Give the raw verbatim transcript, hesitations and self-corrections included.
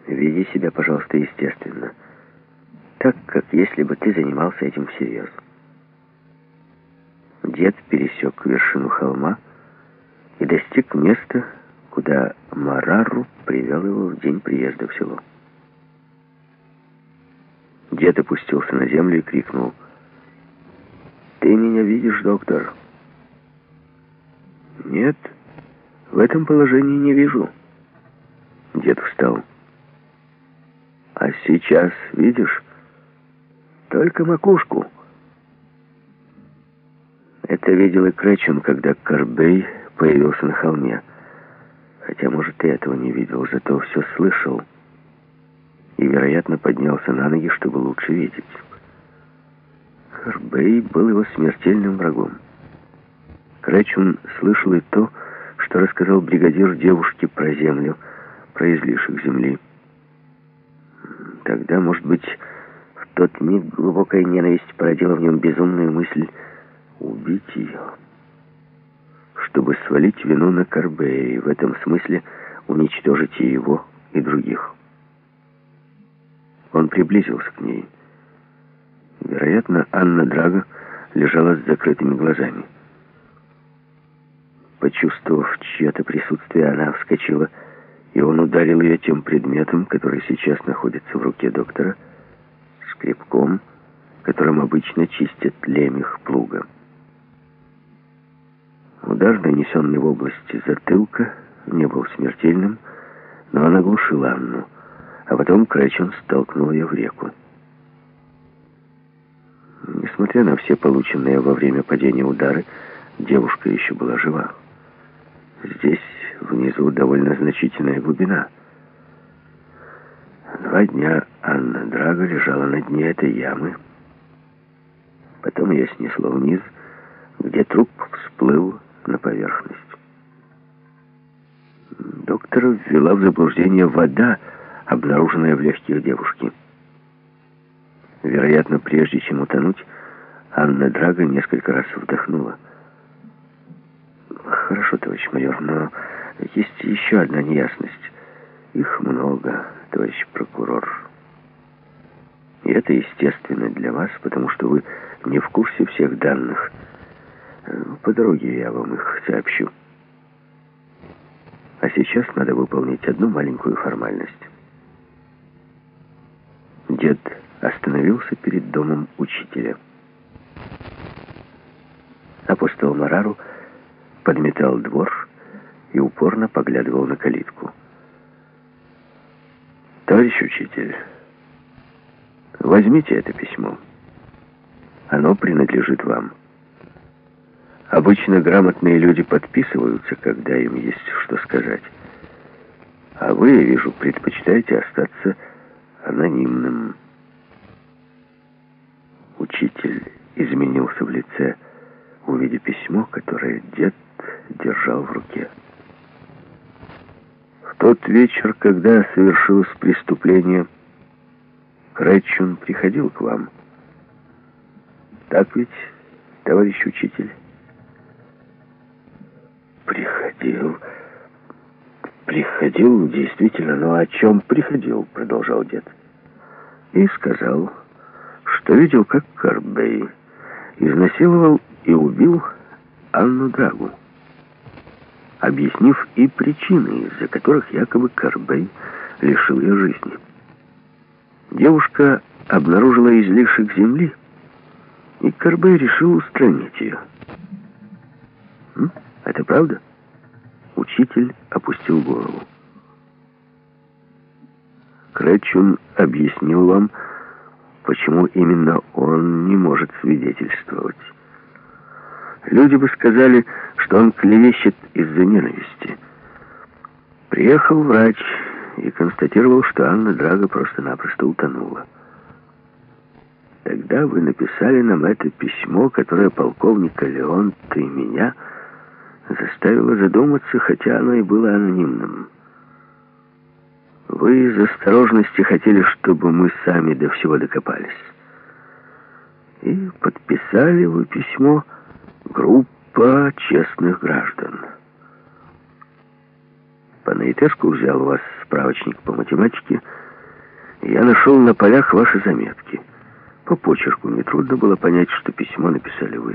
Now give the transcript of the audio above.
Веди себя, пожалуйста, естественно. Так, как если бы ты занимался этим всерьез. Дед пересек вершину холма и достиг места, куда Марару привел его в день приезда в село. Дед опустился на землю и крикнул: «Ты меня видишь, доктор?» «Нет, в этом положении не вижу». Дед встал. «А сейчас видишь? Только макушку». Это видел и Кречун, когда Корбей появился на холме. Хотя, может, и этого не видел, зато все слышал. И, вероятно, поднялся на ноги, чтобы лучше видеть. Корбей был его смертельным врагом. Кречун слышал и то, что рассказал бригадир девушке про землю, про излишек земли. Тогда, может быть, в тот миг глубокая ненависть породила в нем безумную мысль убить ее, чтобы свалить вину на Корбея и в этом смысле уничтожить и его, и других. Он приблизился к ней. Вероятно, Анна Драго лежала с закрытыми глазами. Почувствовав чье-то присутствие, она вскочила, и он ударил ее тем предметом, который сейчас находится в руке доктора, скребком, которым обычно чистят лемех плуга. Удар, нанесенный в области затылка, не был смертельным, но он оглушил Анну, а потом Кречун столкнул ее в реку. Несмотря на все полученные во время падения удары, девушка еще была жива. Здесь, внизу, довольно значительная глубина. Два дня Анна Драго лежала на дне этой ямы. Потом ее снесло вниз, где труп всплыл на поверхность. Доктора ввела в заблуждение вода, обнаруженная в легких девушки. Вероятно, прежде чем утонуть, Анна Драго несколько раз вдохнула. «Хорошо, товарищ майор, но есть еще одна неясность. Их много, товарищ прокурор. И это естественно для вас, потому что вы не в курсе всех данных. По дороге я вам их сообщу. А сейчас надо выполнить одну маленькую формальность». Дед остановился перед домом учителя. Апостол Марару подметал двор и упорно поглядывал на калитку. «Товарищ учитель, возьмите это письмо. Оно принадлежит вам. Обычно грамотные люди подписываются, когда им есть что сказать. А вы, я вижу, предпочитаете остаться анонимным». Учитель изменился в лице, увидя письмо, которое дед держал в руке. «В тот вечер, когда совершилось преступление, Кречун приходил к вам. Так ведь, товарищ учитель?» «Приходил. Приходил, действительно, но о чем приходил?» — продолжал дед. «И сказал, что видел, как Корбей изнасиловал и убил Анну Драгу, объяснив и причины, из-за которых якобы Корбей лишил ее жизни. Девушка обнаружила излишек земли, и Корбей решил устранить ее. М? Это правда?» Учитель опустил голову. «Кречун объяснил вам, почему именно он не может свидетельствовать. Люди бы сказали, что он клевещет из-за ненависти. Приехал врач и констатировал, что Анна Драго просто-напросто утонула. Тогда вы написали нам это письмо, которое полковника Леонта и меня заставило задуматься, хотя оно и было анонимным. Вы из осторожности хотели, чтобы мы сами до всего докопались. И подписали вы письмо «Группа честных граждан». По наитеску взял у вас справочник по математике. Я нашел на полях ваши заметки. По почерку нетрудно было понять, что письмо написали вы.